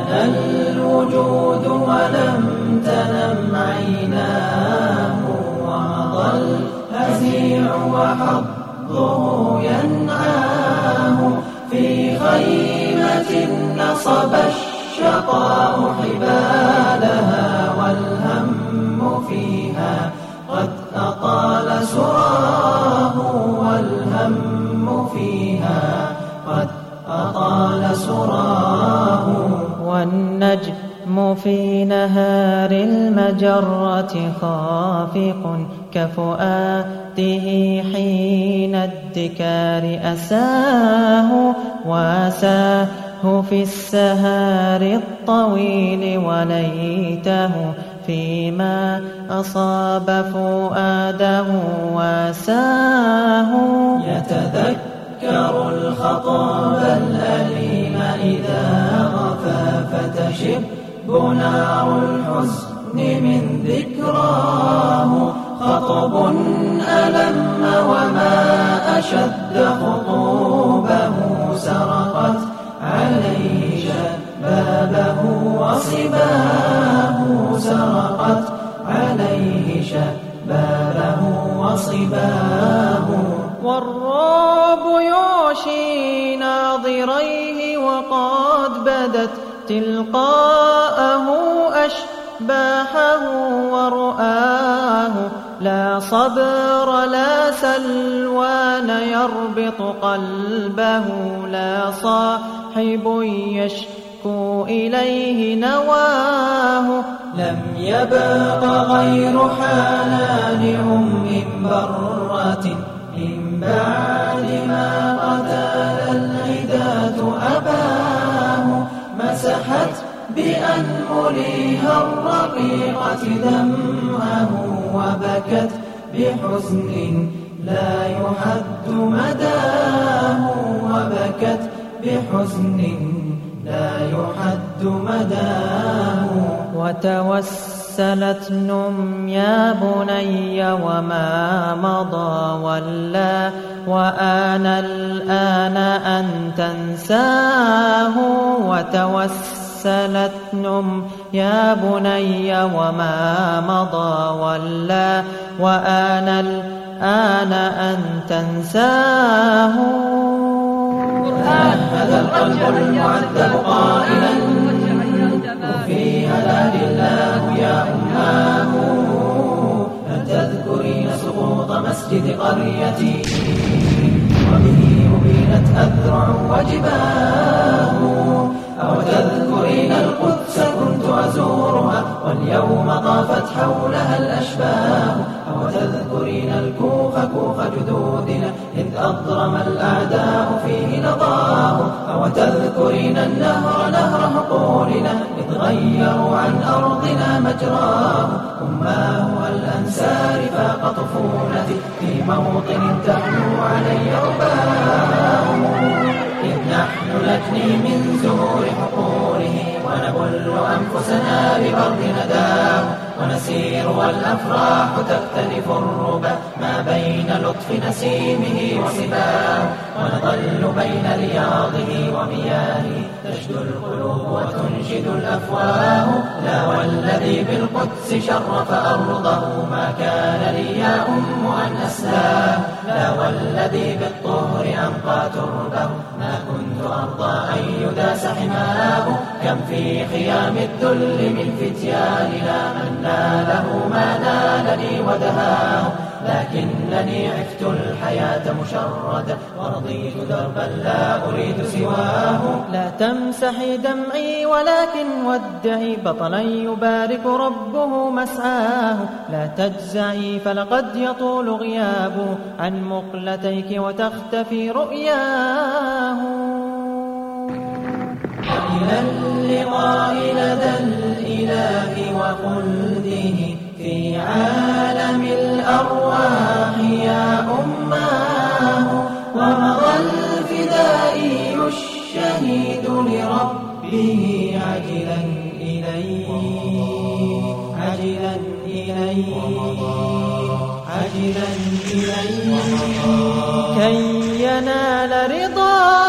لنا الوجود ولم تنم عيناه، ومضى الهزيع وحظه ينعاه. في خيمة نصب الشقاء حبالها، والهم فيها قد أطال سراه، والهم فيها قد أطال سراه. والنجم في نهار المجرة خافق كفؤاده حين الدكار أساه، واساه في السهار الطويل وليته فيما أصاب فؤاده واساه. يتذكر الخطاب الأليم إذا غفى، فتشب نار الحزن من ذكراه. خطب ألم وما أشد خطوبه، سرقت عليه شبابه وصباه، سرقت عليه شبابه وصباه. والرعب يعشي ناظريه وقد بدت تلقاءه أشباحه ورؤاه. لا صبر لا سلوان يربط قلبه، لا صاحب يشكو إليه نواه. لم يبق غير حنان برة من بعد ما قتل العداة أباه. مسحت بأنملها الرقيقة دمعه، وبكت بحزن لا يحد مداه، وبكت بحزن لا يحد مداه. وتوسلت نم يا بني وما مضى ولا، وآن الآن أن تنساه. وتوسلت نم يا بني وما مضى ولا، وآن الآن أن تنساه. هذا القلب المعذب قائلا في هلال الله يا أماه. هل تذكرين سقوط مسجد قريتي، وبه أبينت أذرع وجباه؟ أو تذكرين القدس كنت أزورها، واليوم طافت حولها الأشباه؟ أو تذكرين الكوخ كوخ جدودنا، إذ أضرم الأعداء فيه نضاه؟ أو تذكرين النهر نهر حقولنا، إذ غيروا عن أرضنا مجراه؟ أماه الأنسار فاق طفولتي، في موطن تحلو علي رباه. إذ نحن نجني من زهور حقوله، ونبل أنفسنا ببرد نداه. ونسير والأفراح تختلف الربا، ما بين لطف نسيمه وصباه. ونظل بين رياضه ومياهه، تشدو القلوب وتنشد الأفواه. لا والذي بالقدس شرف أرضه، ما كان لي يا أم أن أسلاه. لا والذي بالطهر أنقى تربه، ما كنت أرضى أن يداس حماه. كم في خيام الذل من فتياننا، من ناله ما نالني ودهاه. لكنني عفت الحياة مشردة، ورضيت دربا لا أريد سواه. لا تمسحي دمعي ولكن ودعي بطلا يبارك ربه مسعاه. لا تجزعي فلقد يطول غيابه عن مقلتيك وتختفي رؤياه. إلى اللقاء لدى الإله وخلده، في عالم الأرواح يا أماه. ومضى الفدائي الشهيد لربه عجلا إليه، عجلا إليه، عجلا إليه، كي ينال رضاه.